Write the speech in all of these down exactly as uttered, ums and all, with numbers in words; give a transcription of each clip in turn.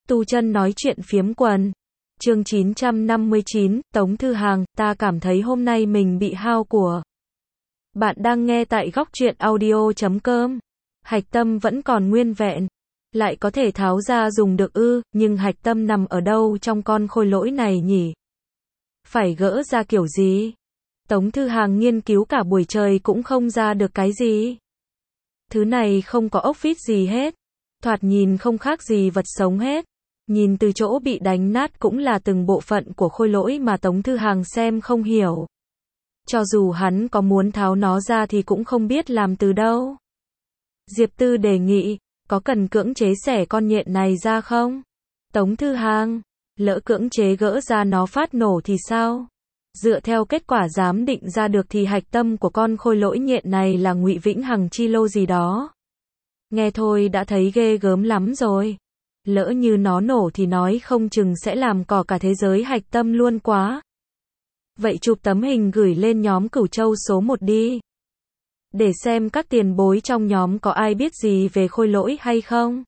Tu chân nói chuyện phiếm quần. Chương chín trăm năm mươi chín, Tống Thư Hàng, ta cảm thấy hôm nay mình bị hao của. Bạn đang nghe tại góc truyện audio chấm com. Hạch tâm vẫn còn nguyên vẹn. Lại có thể tháo ra dùng được ư, nhưng hạch tâm nằm ở đâu trong con khôi lỗi này nhỉ? Phải gỡ ra kiểu gì? Tống Thư Hàng nghiên cứu cả buổi trời cũng không ra được cái gì. Thứ này không có ốc vít gì hết. Thoạt nhìn không khác gì vật sống hết. Nhìn từ chỗ bị đánh nát cũng là từng bộ phận của khôi lỗi mà Tống Thư Hàng xem không hiểu. Cho dù hắn có muốn tháo nó ra thì cũng không biết làm từ đâu. Diệp Tư đề nghị, có cần cưỡng chế xẻ con nhện này ra không? Tống Thư Hàng, lỡ cưỡng chế gỡ ra nó phát nổ thì sao? Dựa theo kết quả giám định ra được thì hạch tâm của con khôi lỗi nhện này là Ngụy Vĩnh Hằng chi lô gì đó. Nghe thôi đã thấy ghê gớm lắm rồi. Lỡ như nó nổ thì nói không chừng sẽ làm cỏ cả thế giới hạch tâm luôn quá. Vậy chụp tấm hình gửi lên nhóm Cửu Châu số một đi. Để xem các tiền bối trong nhóm có ai biết gì về khôi lỗi hay không.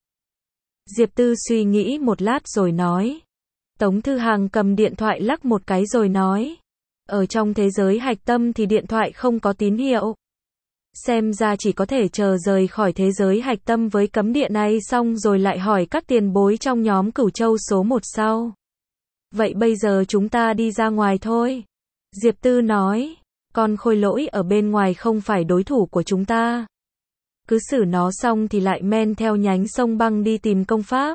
Diệp Tư suy nghĩ một lát rồi nói. Tống Thư Hàng cầm điện thoại lắc một cái rồi nói. Ở trong thế giới hạch tâm thì điện thoại không có tín hiệu. Xem ra chỉ có thể chờ rời khỏi thế giới hạch tâm với cấm địa này xong rồi lại hỏi các tiền bối trong nhóm Cửu Châu số một sau. Vậy bây giờ chúng ta đi ra ngoài thôi. Diệp Tư nói, con khôi lỗi ở bên ngoài không phải đối thủ của chúng ta. Cứ xử nó xong thì lại men theo nhánh sông băng đi tìm công pháp.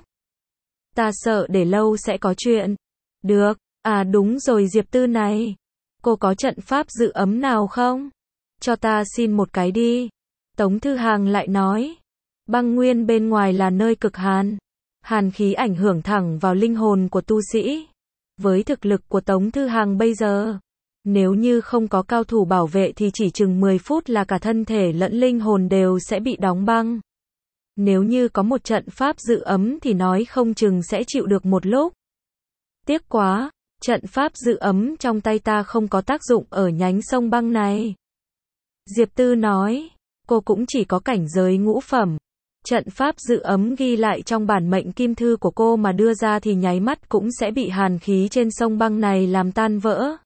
Ta sợ để lâu sẽ có chuyện. Được, à đúng rồi Diệp Tư này. Cô có trận pháp dự ấm nào không? Cho ta xin một cái đi. Tống Thư Hàng lại nói. Băng nguyên bên ngoài là nơi cực hàn. Hàn khí ảnh hưởng thẳng vào linh hồn của tu sĩ. Với thực lực của Tống Thư Hàng bây giờ, nếu như không có cao thủ bảo vệ thì chỉ chừng mười phút là cả thân thể lẫn linh hồn đều sẽ bị đóng băng. Nếu như có một trận pháp dự ấm thì nói không chừng sẽ chịu được một lúc. Tiếc quá, trận pháp dự ấm trong tay ta không có tác dụng ở nhánh sông băng này. Diệp Tư nói, cô cũng chỉ có cảnh giới ngũ phẩm. Trận pháp dự ấm ghi lại trong bản mệnh kim thư của cô mà đưa ra thì nháy mắt cũng sẽ bị hàn khí trên sông băng này làm tan vỡ.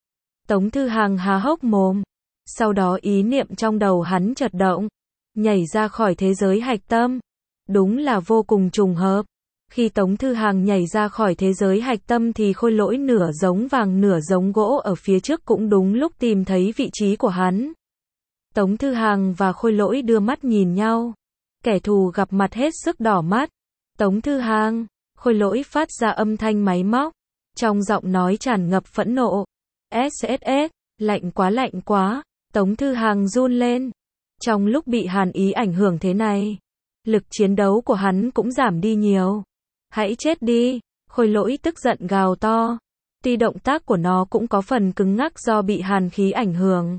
Tống Thư Hàng há hốc mồm. Sau đó ý niệm trong đầu hắn chợt động. Nhảy ra khỏi thế giới hạch tâm. Đúng là vô cùng trùng hợp. Khi Tống Thư Hàng nhảy ra khỏi thế giới hạch tâm thì khôi lỗi nửa giống vàng nửa giống gỗ ở phía trước cũng đúng lúc tìm thấy vị trí của hắn. Tống Thư Hàng và khôi lỗi đưa mắt nhìn nhau. Kẻ thù gặp mặt hết sức đỏ mắt. Tống Thư Hàng, khôi lỗi phát ra âm thanh máy móc. Trong giọng nói tràn ngập phẫn nộ. ét ét ét, lạnh quá lạnh quá. Tống Thư Hàng run lên. Trong lúc bị hàn ý ảnh hưởng thế này, lực chiến đấu của hắn cũng giảm đi nhiều. Hãy chết đi, khôi lỗi tức giận gào to. Tuy động tác của nó cũng có phần cứng ngắc do bị hàn khí ảnh hưởng.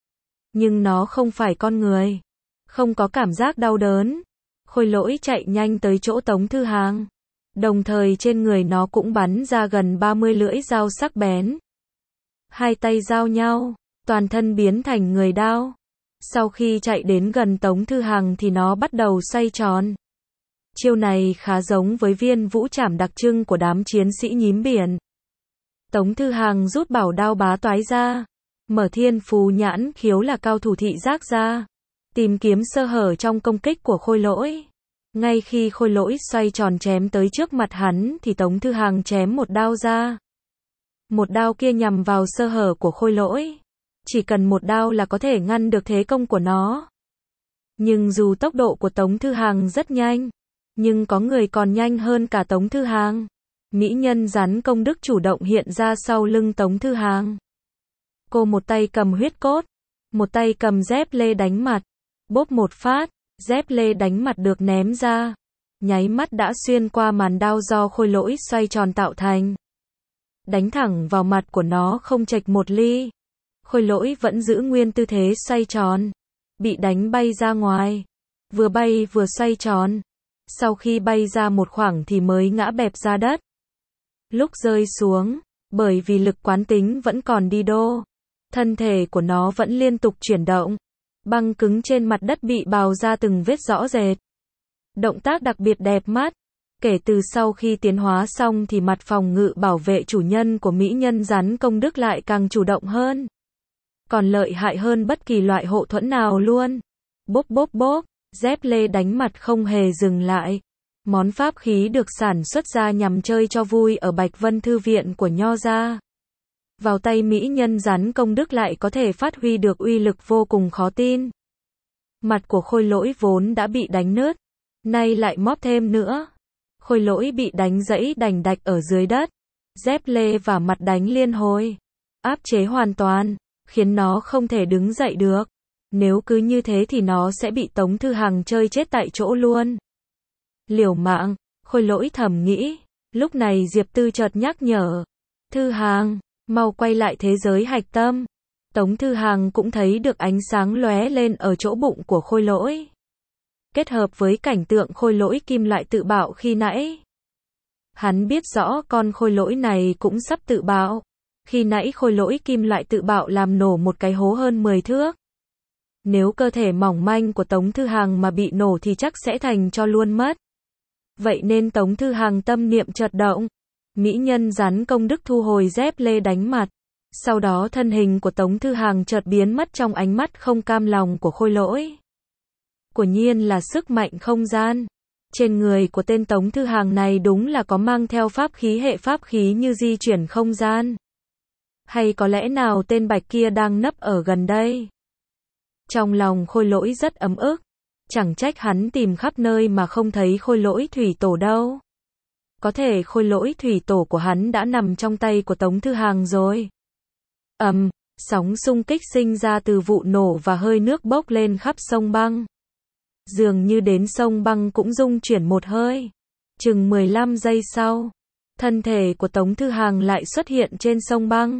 Nhưng nó không phải con người. Không có cảm giác đau đớn. Khôi lỗi chạy nhanh tới chỗ Tống Thư Hàng. Đồng thời trên người nó cũng bắn ra gần ba mươi lưỡi dao sắc bén. Hai tay giao nhau, toàn thân biến thành người đao. Sau khi chạy đến gần Tống Thư Hàng thì nó bắt đầu xoay tròn. Chiêu này khá giống với viên vũ trảm đặc trưng của đám chiến sĩ nhím biển. Tống Thư Hàng rút bảo đao bá toái ra. Mở thiên phú nhãn khiếu là cao thủ thị giác ra. Tìm kiếm sơ hở trong công kích của khôi lỗi. Ngay khi khôi lỗi xoay tròn chém tới trước mặt hắn thì Tống Thư Hàng chém một đao ra. Một đao kia nhằm vào sơ hở của khôi lỗi. Chỉ cần một đao là có thể ngăn được thế công của nó. Nhưng dù tốc độ của Tống Thư Hàng rất nhanh, nhưng có người còn nhanh hơn cả Tống Thư Hàng. Mỹ nhân rắn công đức chủ động hiện ra sau lưng Tống Thư Hàng. Cô một tay cầm huyết cốt, một tay cầm dép lê đánh mặt. Bốp một phát, dép lê đánh mặt được ném ra. Nháy mắt đã xuyên qua màn đao do khôi lỗi xoay tròn tạo thành. Đánh thẳng vào mặt của nó không chệch một ly. Khôi lỗi vẫn giữ nguyên tư thế xoay tròn. Bị đánh bay ra ngoài. Vừa bay vừa xoay tròn. Sau khi bay ra một khoảng thì mới ngã bẹp ra đất. Lúc rơi xuống, bởi vì lực quán tính vẫn còn đi đô. Thân thể của nó vẫn liên tục chuyển động. Băng cứng trên mặt đất bị bào ra từng vết rõ rệt. Động tác đặc biệt đẹp mắt. Kể từ sau khi tiến hóa xong thì mặt phòng ngự bảo vệ chủ nhân của mỹ nhân rắn công đức lại càng chủ động hơn. Còn lợi hại hơn bất kỳ loại hộ thuẫn nào luôn. Bốp bốp bốp, dép lê đánh mặt không hề dừng lại. Món pháp khí được sản xuất ra nhằm chơi cho vui ở Bạch Vân Thư viện của Nho gia. Vào tay mỹ nhân rắn công đức lại có thể phát huy được uy lực vô cùng khó tin. Mặt của Khôi Lỗi vốn đã bị đánh nứt, nay lại móp thêm nữa. Khôi Lỗi bị đánh gãy đành đạch ở dưới đất. Dép lê và mặt đánh liên hồi. Áp chế hoàn toàn, khiến nó không thể đứng dậy được. Nếu cứ như thế thì nó sẽ bị Tống Thư Hằng chơi chết tại chỗ luôn. Liều mạng, Khôi Lỗi thầm nghĩ. Lúc này Diệp Tư chợt nhắc nhở. Thư Hằng, mau quay lại thế giới hạch tâm. Tống Thư Hằng cũng thấy được ánh sáng lóe lên ở chỗ bụng của Khôi Lỗi. Kết hợp với cảnh tượng Khôi Lỗi kim loại tự bạo khi nãy. Hắn biết rõ con Khôi Lỗi này cũng sắp tự bạo. Khi nãy Khôi Lỗi kim loại tự bạo làm nổ một cái hố hơn mười thước. Nếu cơ thể mỏng manh của Tống Thư Hằng mà bị nổ thì chắc sẽ thành cho luôn mất. Vậy nên Tống Thư Hằng tâm niệm chợt động. Mỹ nhân rắn công đức thu hồi dép lê đánh mặt. Sau đó thân hình của Tống Thư Hằng chợt biến mất trong ánh mắt không cam lòng của Khôi Lỗi. Quả nhiên là sức mạnh không gian. Trên người của tên Tống Thư Hằng này đúng là có mang theo pháp khí hệ pháp khí như di chuyển không gian. Hay có lẽ nào tên Bạch kia đang nấp ở gần đây? Trong lòng Khôi Lỗi rất ấm ức. Chẳng trách hắn tìm khắp nơi mà không thấy Khôi Lỗi thủy tổ đâu. Có thể Khôi Lỗi thủy tổ của hắn đã nằm trong tay của Tống Thư Hằng rồi. Ầm, um, sóng xung kích sinh ra từ vụ nổ và hơi nước bốc lên khắp sông băng. Dường như đến sông băng cũng rung chuyển một hơi. Chừng mười lăm giây sau, thân thể của Tống Thư Hằng lại xuất hiện trên sông băng.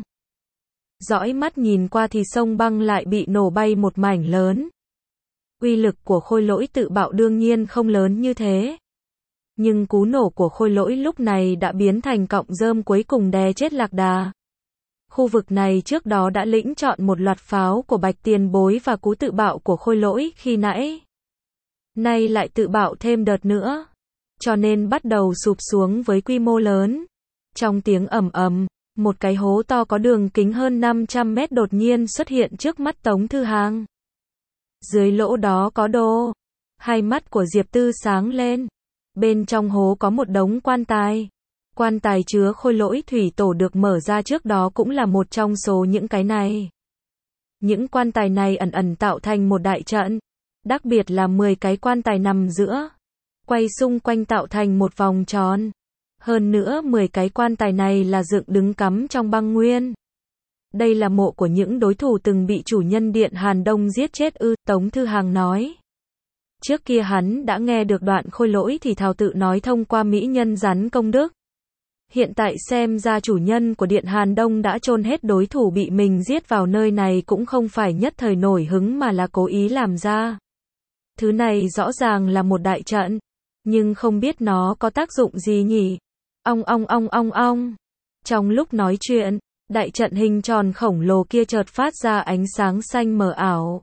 Dõi mắt nhìn qua thì sông băng lại bị nổ bay một mảnh lớn. Uy lực của Khôi Lỗi tự bạo đương nhiên không lớn như thế. Nhưng cú nổ của Khôi Lỗi lúc này đã biến thành cọng rơm cuối cùng đè chết Lạc Đà. Khu vực này trước đó đã lĩnh chọn một loạt pháo của Bạch Tiền Bối và cú tự bạo của Khôi Lỗi khi nãy. Nay lại tự bạo thêm đợt nữa. Cho nên bắt đầu sụp xuống với quy mô lớn. Trong tiếng ầm ầm, một cái hố to có đường kính hơn năm trăm mét đột nhiên xuất hiện trước mắt Tống Thư Hằng. Dưới lỗ đó có đồ. Hai mắt của Diệp Tư sáng lên. Bên trong hố có một đống quan tài. Quan tài chứa Khôi Lỗi thủy tổ được mở ra trước đó cũng là một trong số những cái này. Những quan tài này ẩn ẩn tạo thành một đại trận. Đặc biệt là mười cái quan tài nằm giữa. Quay xung quanh tạo thành một vòng tròn. Hơn nữa mười cái quan tài này là dựng đứng cắm trong băng nguyên. Đây là mộ của những đối thủ từng bị chủ nhân Điện Hàn Đông giết chết ư, Tống Thư Hằng nói. Trước kia hắn đã nghe được đoạn Khôi Lỗi thì thào tự nói thông qua mỹ nhân rắn công đức. Hiện tại xem ra chủ nhân của Điện Hàn Đông đã chôn hết đối thủ bị mình giết vào nơi này cũng không phải nhất thời nổi hứng mà là cố ý làm ra. Thứ này rõ ràng là một đại trận, nhưng không biết nó có tác dụng gì nhỉ? Ong ong ong ong ong. Trong lúc nói chuyện, đại trận hình tròn khổng lồ kia chợt phát ra ánh sáng xanh mờ ảo.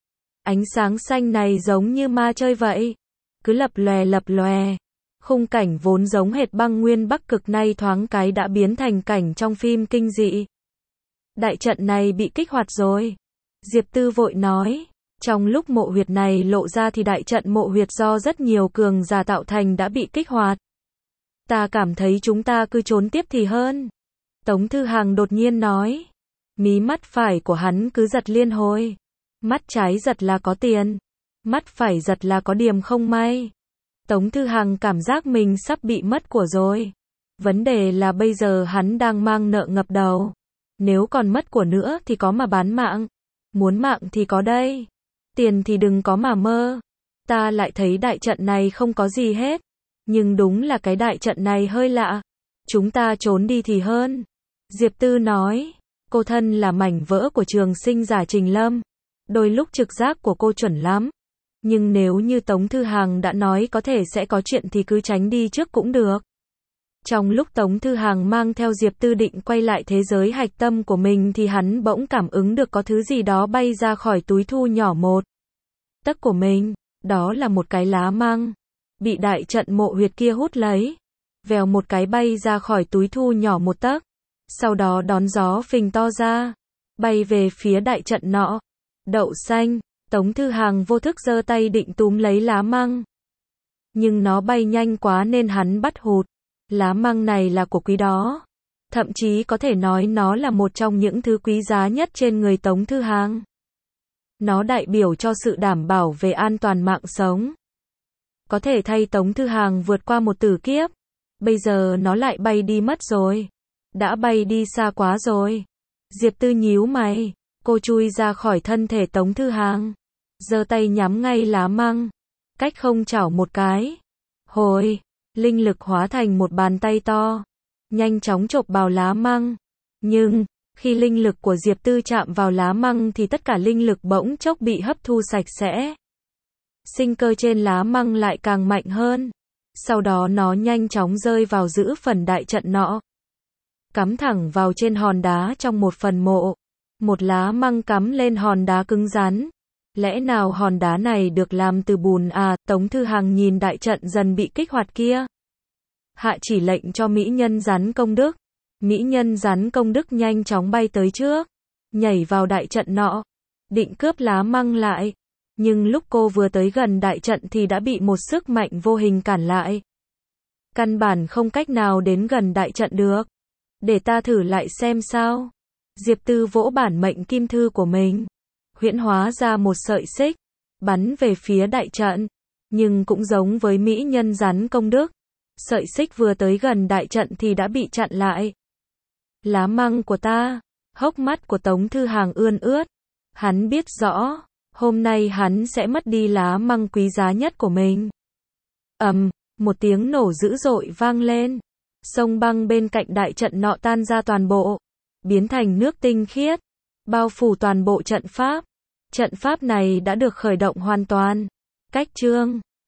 Ánh sáng xanh này giống như ma chơi vậy, cứ lập lòe lập lòe. Khung cảnh vốn giống hệt băng nguyên Bắc Cực nay thoáng cái đã biến thành cảnh trong phim kinh dị. Đại trận này bị kích hoạt rồi. Diệp Tư vội nói. Trong lúc mộ huyệt này lộ ra thì đại trận mộ huyệt do rất nhiều cường giả tạo thành đã bị kích hoạt. Ta cảm thấy chúng ta cứ trốn tiếp thì hơn. Tống Thư Hằng đột nhiên nói. Mí mắt phải của hắn cứ giật liên hồi. Mắt trái giật là có tiền. Mắt phải giật là có điểm không may. Tống Thư Hằng cảm giác mình sắp bị mất của rồi. Vấn đề là bây giờ hắn đang mang nợ ngập đầu. Nếu còn mất của nữa thì có mà bán mạng. Muốn mạng thì có đây. Tiền thì đừng có mà mơ. Ta lại thấy đại trận này không có gì hết. Nhưng đúng là cái đại trận này hơi lạ. Chúng ta trốn đi thì hơn. Diệp Tư nói. Cô thân là mảnh vỡ của trường sinh giả Trình Lâm. Đôi lúc trực giác của cô chuẩn lắm. Nhưng nếu như Tống Thư Hằng đã nói có thể sẽ có chuyện thì cứ tránh đi trước cũng được. Trong lúc Tống Thư Hằng mang theo Diệp Tư định quay lại thế giới hạch tâm của mình thì hắn bỗng cảm ứng được có thứ gì đó bay ra khỏi túi thu nhỏ một tấc của mình. Đó là một cái lá măng. bị đại trận mộ huyệt kia hút lấy. Vèo một cái bay ra khỏi túi thu nhỏ một tấc. Sau đó đón gió phình to ra. Bay về phía đại trận nọ. Đậu xanh, Tống Thư Hàng vô thức giơ tay định túm lấy lá măng. Nhưng nó bay nhanh quá nên hắn bắt hụt. Lá măng này là của quý đó. Thậm chí có thể nói nó là một trong những thứ quý giá nhất trên người Tống Thư Hàng. Nó đại biểu cho sự đảm bảo về an toàn mạng sống. Có thể thay Tống Thư Hàng vượt qua một tử kiếp. Bây giờ nó lại bay đi mất rồi. Đã bay đi xa quá rồi. Diệp Tư nhíu mày. Cô chui ra khỏi thân thể Tống Thư Hàng. Giơ tay nhắm ngay lá măng. Cách không chảo một cái. Hồi, linh lực hóa thành một bàn tay to. Nhanh chóng chộp vào lá măng. Nhưng, khi linh lực của Diệp Tư chạm vào lá măng thì tất cả linh lực bỗng chốc bị hấp thu sạch sẽ. Sinh cơ trên lá măng lại càng mạnh hơn. Sau đó nó nhanh chóng rơi vào giữa phần đại trận nọ. Cắm thẳng vào trên hòn đá trong một phần mộ. Một lá măng cắm lên hòn đá cứng rắn. Lẽ nào hòn đá này được làm từ bùn à? Tống Thư Hàng nhìn đại trận dần bị kích hoạt kia. Hạ chỉ lệnh cho mỹ nhân rắn công đức. Mỹ nhân rắn công đức nhanh chóng bay tới trước. Nhảy vào đại trận nọ. Định cướp lá măng lại. Nhưng lúc cô vừa tới gần đại trận thì đã bị một sức mạnh vô hình cản lại. Căn bản không cách nào đến gần đại trận được. Để ta thử lại xem sao. Diệp Tư vỗ bản mệnh kim thư của mình. Huyễn hóa ra một sợi xích. Bắn về phía đại trận. Nhưng cũng giống với mỹ nhân rắn công đức. Sợi xích vừa tới gần đại trận thì đã bị chặn lại. Lá măng của ta. Hốc mắt của Tống Thư Hàng ươn ướt. Hắn biết rõ. Hôm nay hắn sẽ mất đi lá măng quý giá nhất của mình. Ầm, một tiếng nổ dữ dội vang lên. Sông băng bên cạnh đại trận nọ tan ra toàn bộ. Biến thành nước tinh khiết. Bao phủ toàn bộ trận pháp. Trận pháp này đã được khởi động hoàn toàn. Cách chương